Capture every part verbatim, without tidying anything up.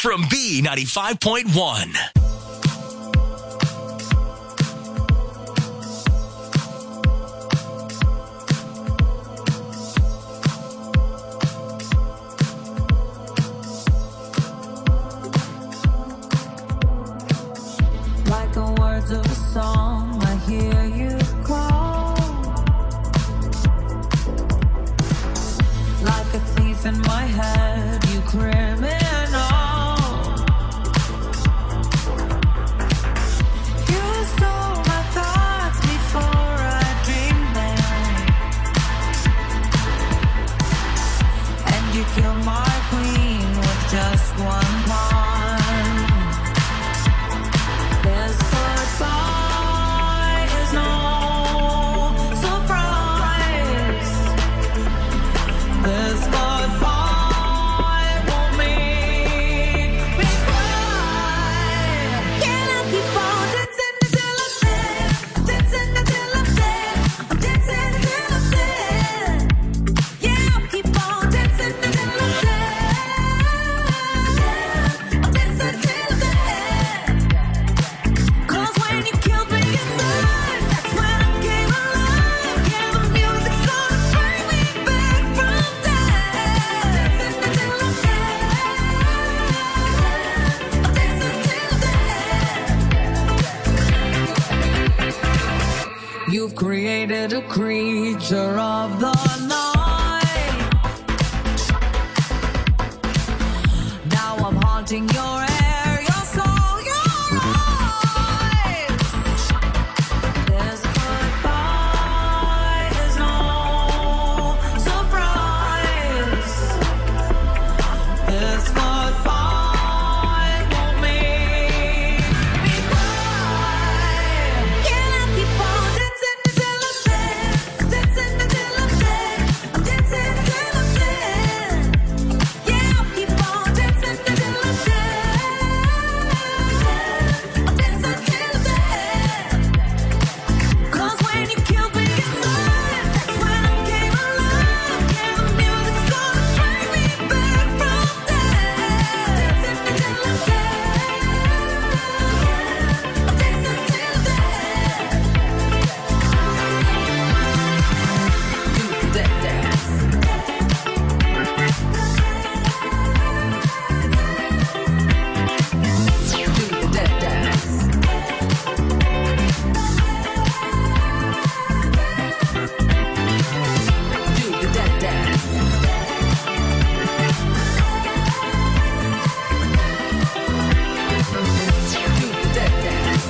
from B ninety-five point one. Like the words of a song, I hear you call. Like a thief in my head, you criminal. You stole my thoughts before I dreamed them, and you killed my queen with just one pawn. You've created a creature of the night. Now I'm haunting your air, your soul, your eyes. This goodbye is no surprise. This goodbye won't make me cry. Can I keep on dancing until I'm dead? Dancing until I'm dead. I'm dancing until I'm dead. Yeah, I'll keep on dancing until I'm dead. I'm dancing until I'm dead. 'Cause when you killed me inside, that's when I came alive. Yeah, the music's gonna bring me back from dead. Dancing until I'm dead. I'm dancing until I'm dead. Do the dead dance. Do the dead dance. Do the dead dance. Do the dead dance.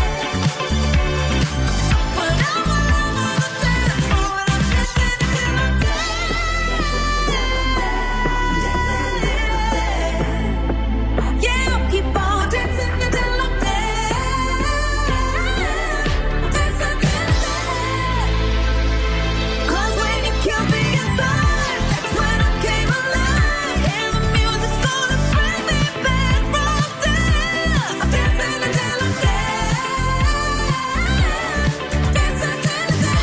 When I'm alone on the dance floor and I'm dancing until I'm dead. Yeah, I'll keep on dancing until I'm dead. Dancing until I'm dead. 'Cause when you killed me inside, that's when I came alive. Yeah, the music's gonna bring me back from dead. I'm dancing until I'm dead. Dancing until I'm dead.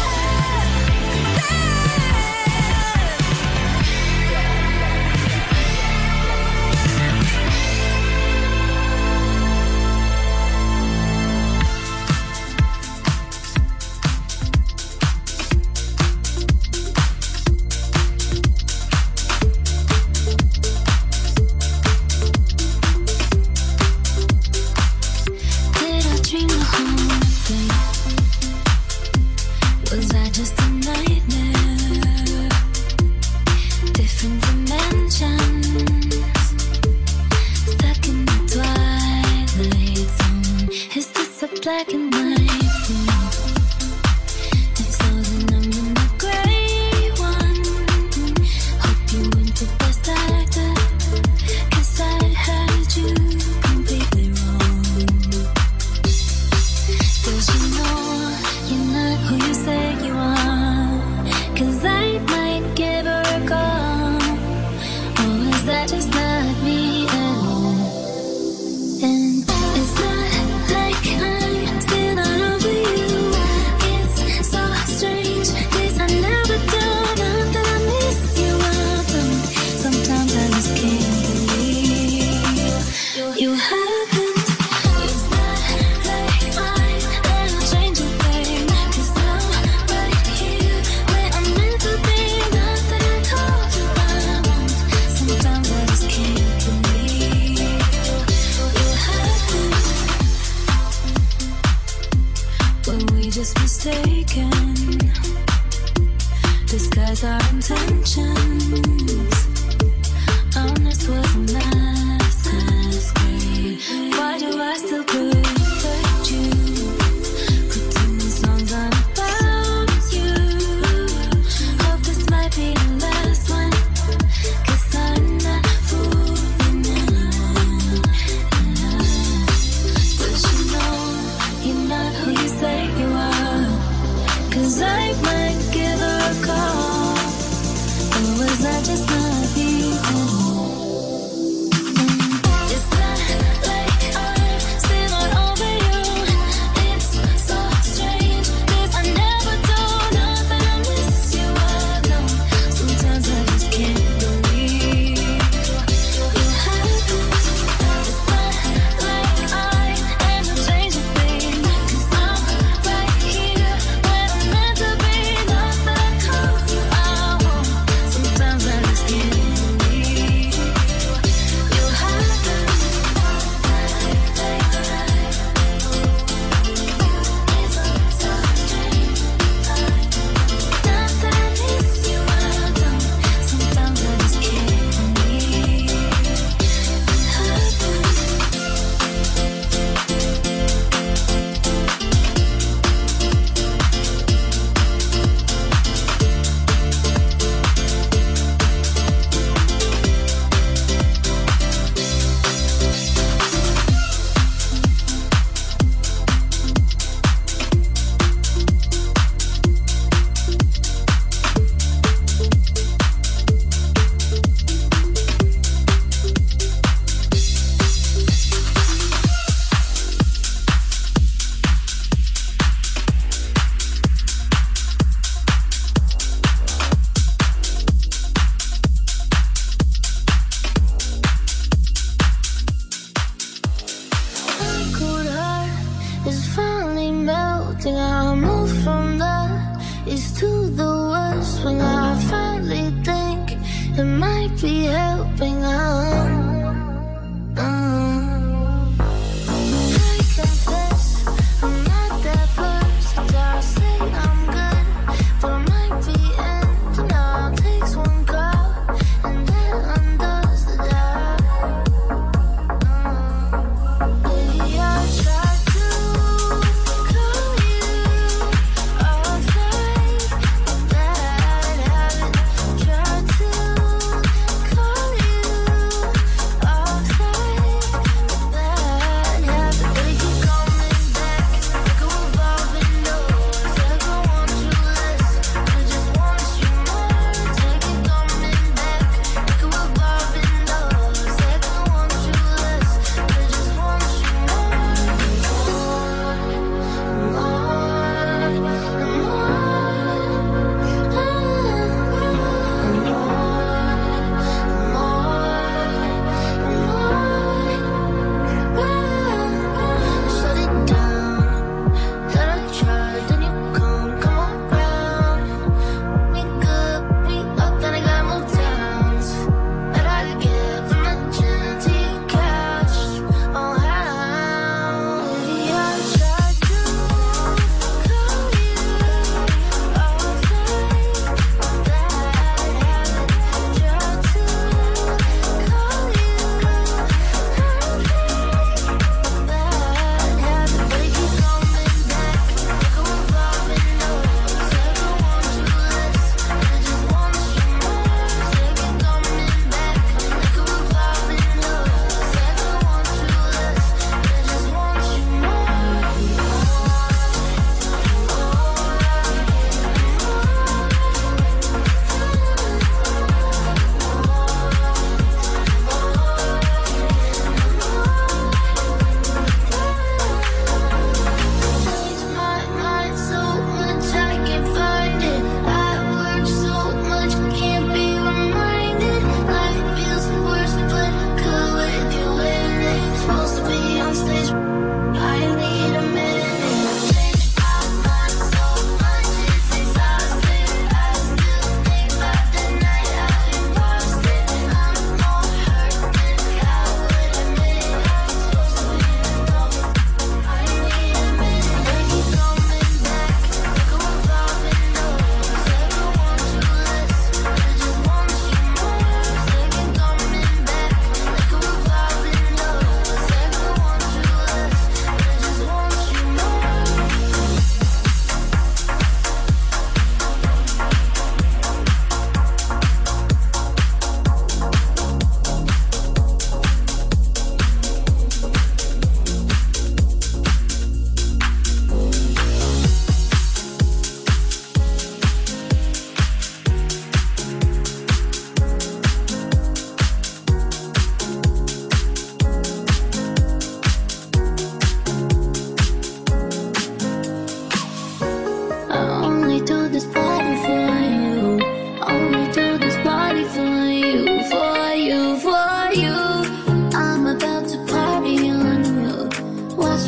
Did I dream the whole thing? Was I just a nightmare? Different dimensions, stuck in the twilight zone. Is this a black and white thing? If so, then I'm in the gray one. Hope you went to best actor, 'cause I heard you completely wrong. Does you know you're not who you say you are? 'Cause I might give her a call. Or is that just not me at all? And it's not like I'm still with our intentions. Honest wasn't necessary. Why do I still protect you? Putting these songs on about you. Hope this might be the last one, 'cause I'm not fooling anyone. But you know you're not who you say you are, 'cause I might give her a call. Or was I just not feeling? It's not like I'm still all over you. It's so strange, 'cause I never do. Not that I miss you, I don't. Sometimes I just can't believe you happen. It's not like I am a change of thing, 'cause I'm right here where I'm meant to be. Not that I call you, I won't. Sometimes I just can't believe you happen. It's so strange. Not that I miss you, I don't. Sometimes I just can't believe it happened. My cold heart is finally melting. I move from the east to the west when I finally think it might be helping out. Mm. I confess I'm not that person. I say I'm good, but I might be ending. All takes one call and then undoes the job. Maybe I tried to call you off night, bad habit. Tried to call you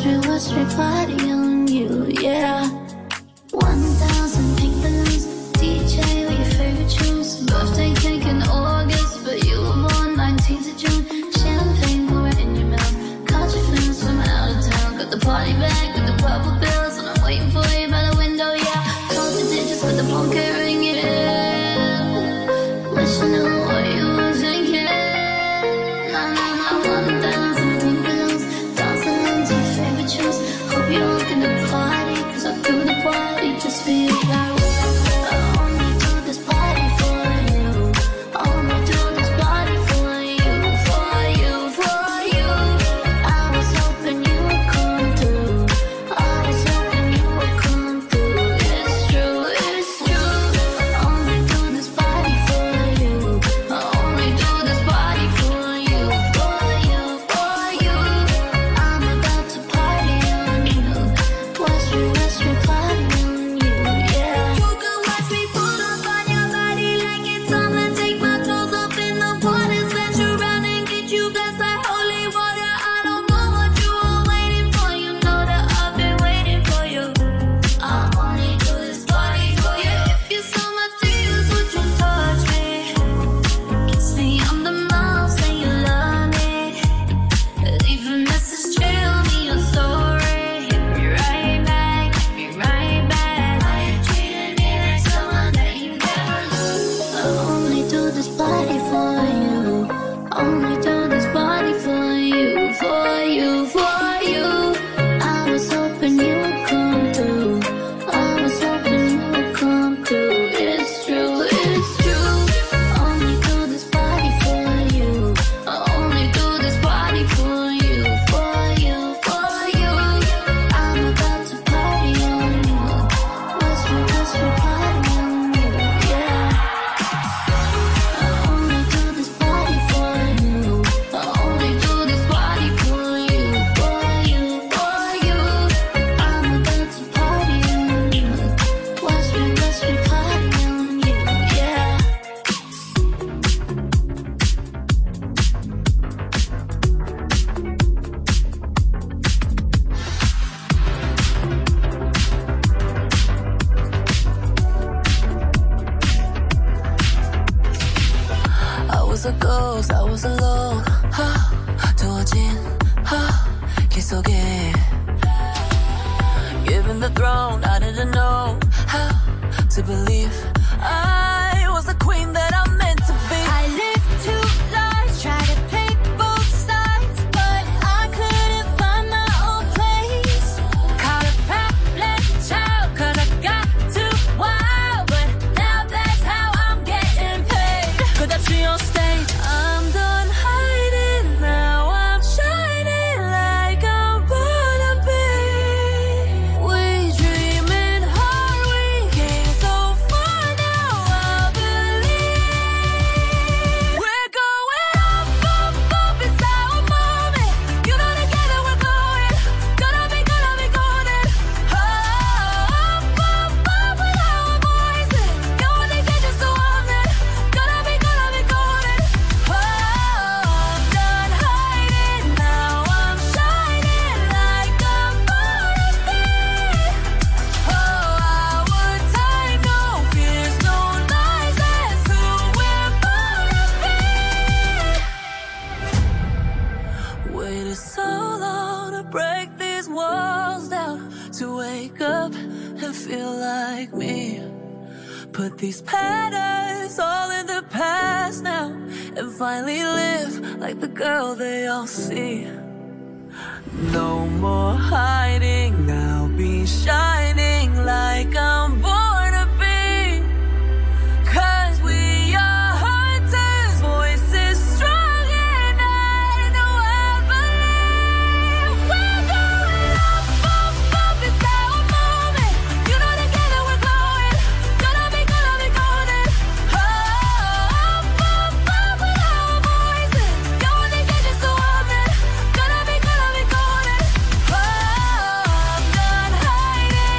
Watch me, watch me party on you, yeah. One thousand pink balloons, D J with your favorite tunes. Birthday cake in August, but you were born nineteenth of June. Champagne pouring in your mouth, caught your friends from out of town. Got the party bag with the purple bills, and I'm waiting for you by the window, yeah. Called the digits, but the phone can't ring it in. Wish I knew what you were thinking. Nah, nah, nah, one thousand pink balloons, dancing into your favorite tunes. Hope you're looking to party, cause I do the party just for you, like. Hiding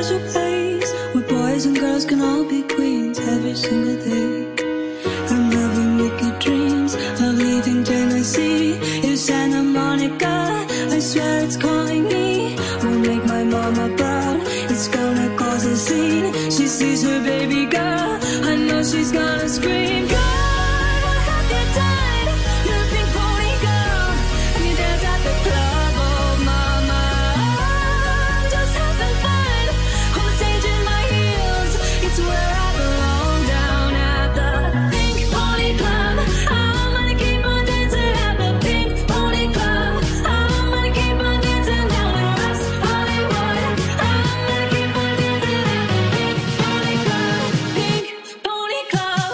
special place where boys and girls can all be queens every single day. I'm having wicked dreams of leaving Tennessee. It's Santa Monica, I swear it's calling me. Won't make my mama proud, it's gonna cause a scene. She sees her baby girl, I know she's gonna scream. God, what have you done? You're a pink pony girl, and you dance at the club. Oh mama, I'm just having fun on the stage in my heels. It's where I belong, down at the Pink Pony Club. I'm gonna keep on dancing at the Pink Pony Club. I'm gonna keep on dancing down in West Hollywood. I'm gonna keep on dancing at the Pink Pony Club. Pink Pony Club.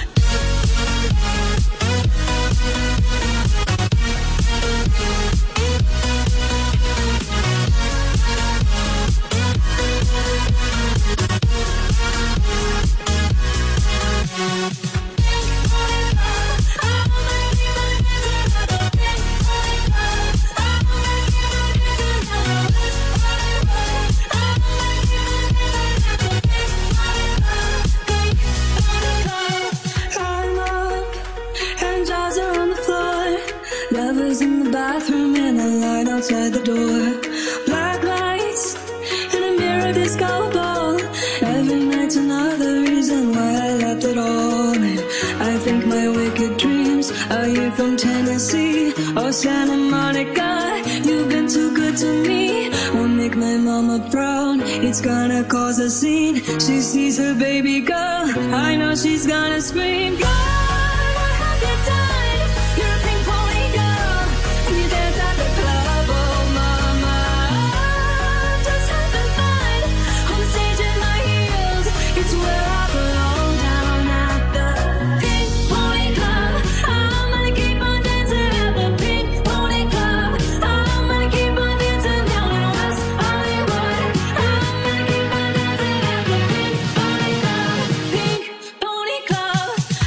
I'm up, and jaws are on the floor. Lovers in the bathroom and a line outside the door. Black lights and a mirror disco ball. Every night's another reason why I left it all. And I think my wicked dreams are you from Tennessee. Oh Santa Monica, you've been too good to me. Won't make my mama proud, it's gonna cause a scene. She sees her baby girl, I know she's gonna scream. God, what have you done? You're a pink pony girl, and you dance at the club. Oh mama, I'm just having fun on the stage in my heels. It's where I belong, down at the Pink Pony Club. I'm gonna keep on dancing at the Pink Pony Club. I'm gonna keep on dancing down in West Hollywood. I'm gonna keep on dancing at the Pink Pony Club. Pink Pony Club.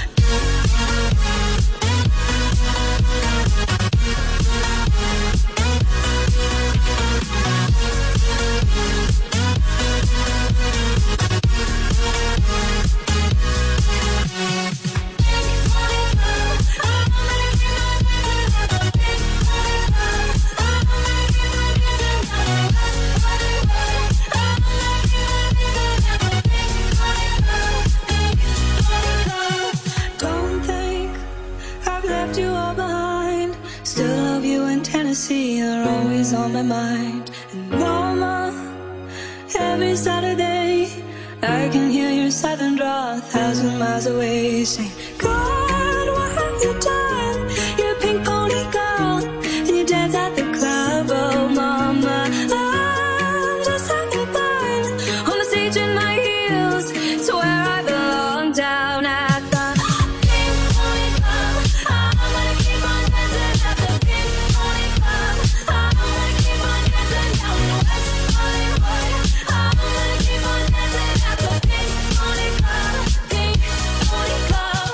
Don't think I've left you all behind. Still love you in Tennessee, you're always on my mind. And mama, every Saturday I can hear your southern draw a thousand miles away, saying, God, what have you done? You're a pink pony girl, and you dance at the club. Oh mama, I'm just having fun on the stage in my heels. It's where I belong, down at the Pink Pony Club. I'm gonna keep on dancing at the Pink Pony Club. I'm gonna keep on dancing down in West Hollywood. I'm gonna keep on dancing at the Pink Pony Club. Pink Pony Club.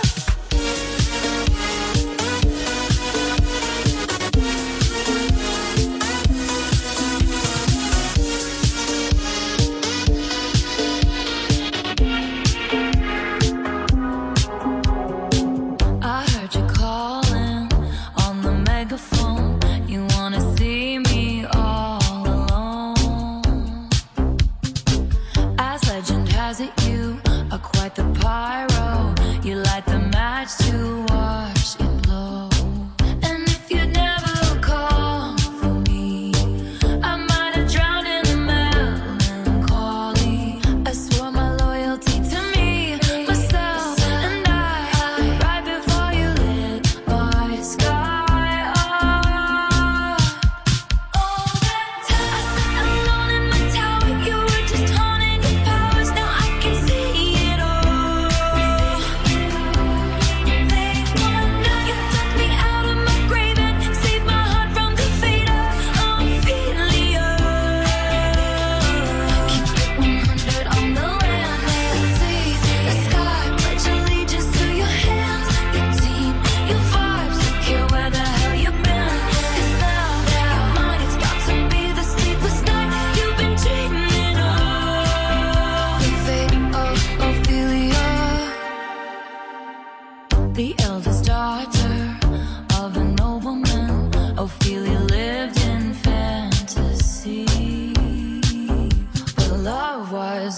I heard you calling on the megaphone. You wanna see me all alone. As legend has it, you are quite the pyro. You light the match to watch it blow. And if you'd never call for me, I might have drowned in the melancholy. I swore my loyalty to me, myself, and I. Right before you lit my sky up. All that time I sat alone in my tower, you were just honing your powers. Now I can see it all. They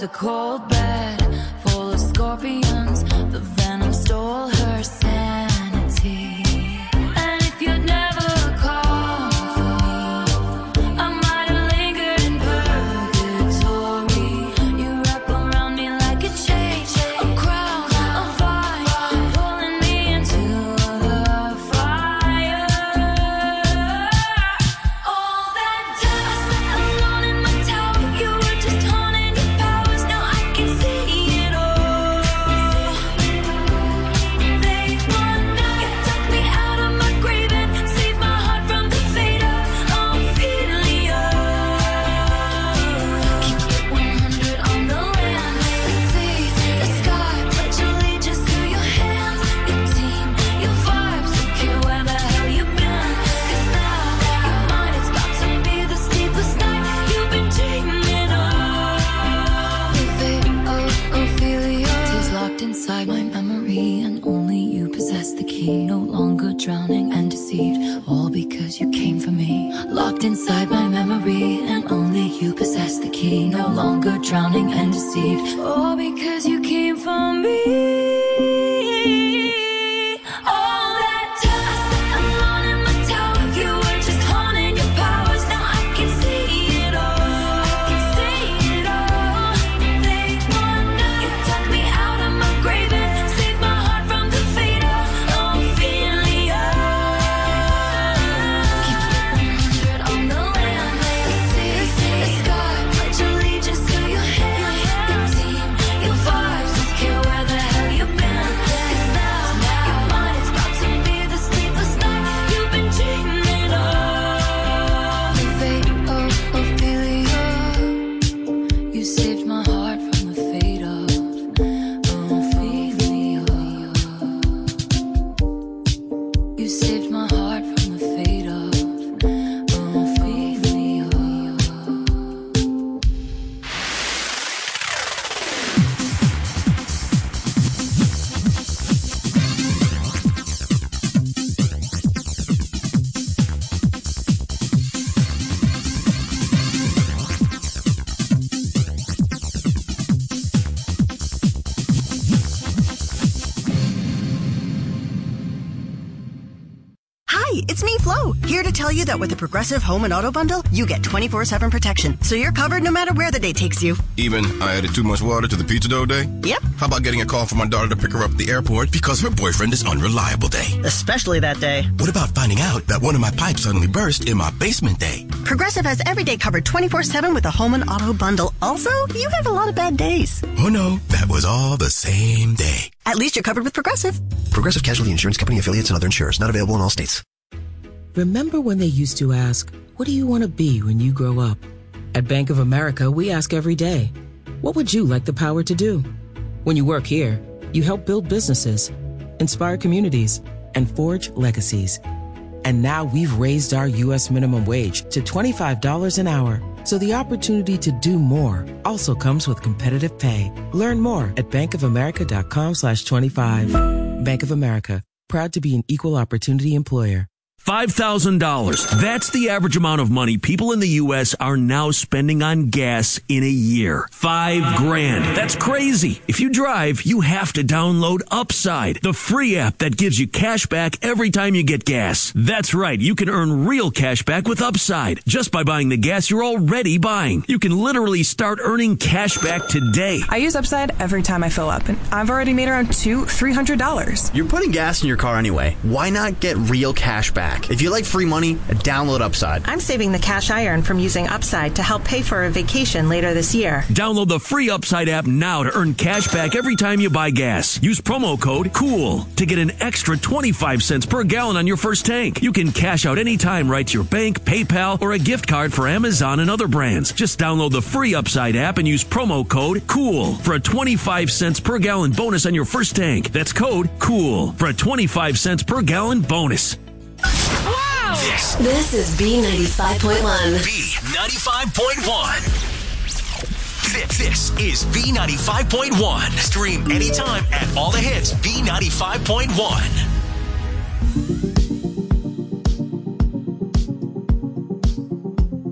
a cold bed full of scorpions. The venom stole her sanity. And if you'd never called for me, I might have lingered in purgatory. You wrap around me like a chain, a crown, a vine, pulling me into the fire. All that time I sat alone in my tower, you were just haunting your powers. Now I can see it all. They wonder you took me out of my grave and saved my heart from the fate of Ophelia. Keep it one hundred on the land, the sea, the sky. Pledge allegiance to your hands, your team, your vibes. Don't care where the hell you've been. 'Cause now your mind is about to be the sleepless night you've been dreaming of. The fate of Ophelia is locked inside my memory, and only you possess the key. No longer drowning and deceived, all because you came for me. Locked inside my memory, and only you possess the key. No longer drowning and deceived, all because you came for me. All that time I sat alone in my tower, you were just haunting your powers. Now I can see it all. I can see it all. They wonder you took me out of my grave and saved my heart from the fate of Ophelia. Keep it one hundred on the land, the sea, the sky. Pledge allegiance to your hands, your team, your vibes. Don't care where the hell you've been. 'Cause now your mind is about to be the sleepless night you've been dreaming of. The fate of Ophelia. You saved my heart from the fate of Ophelia. You saved my heart from the fate of Ophelia. Hi, it's me, Flo, here to tell you that with the Progressive Home and Auto Bundle, you get twenty-four seven protection, so you're covered no matter where the day takes you. Even I added too much water to the pizza dough day? Yep, How about getting a call from my daughter to pick her up at the airport because her boyfriend is unreliable day? especially that day. What about finding out that one of my pipes suddenly burst in my basement day? Progressive has every day covered twenty-four seven with the Home and Auto Bundle. Also, you have a lot of bad days. Oh no, that was all the same day. At least you're covered with Progressive. Progressive Casualty Insurance Company, affiliates, and other insurers. Not available in all states. Remember when they used to ask, what do you want to be when you grow up? At Bank of America, we ask every day, what would you like the power to do? When you work here, you help build businesses, inspire communities, and forge legacies. And now we've raised our U S minimum wage to twenty-five dollars an hour. So the opportunity to do more also comes with competitive pay. Learn more at bankofamerica.com slash 25. Bank of America, proud to be an equal opportunity employer. five thousand dollars. That's the average amount of money people in the U S are now spending on gas in a year. Five grand. That's crazy. If you drive, you have to download Upside, the free app that gives you cash back every time you get gas. That's right. You can earn real cash back with Upside just by buying the gas you're already buying. You can literally start earning cash back today. I use Upside every time I fill up, and I've already made around two, three hundred dollars. You're putting gas in your car anyway. Why not get real cash back? If you like free money, download Upside. I'm saving the cash I earn from using Upside to help pay for a vacation later this year. Download the free Upside app now to earn cash back every time you buy gas. Use promo code COOL to get an extra twenty-five cents per gallon on your first tank. You can cash out anytime right to your bank, PayPal, or a gift card for Amazon and other brands. Just download the free Upside app and use promo code COOL for a twenty-five cents per gallon bonus on your first tank. That's code COOL for a twenty-five cents per gallon bonus. Wow! This, This is B ninety-five point one. B ninety-five point one. This, this is B ninety-five point one. Stream anytime at all the hits B ninety-five point one.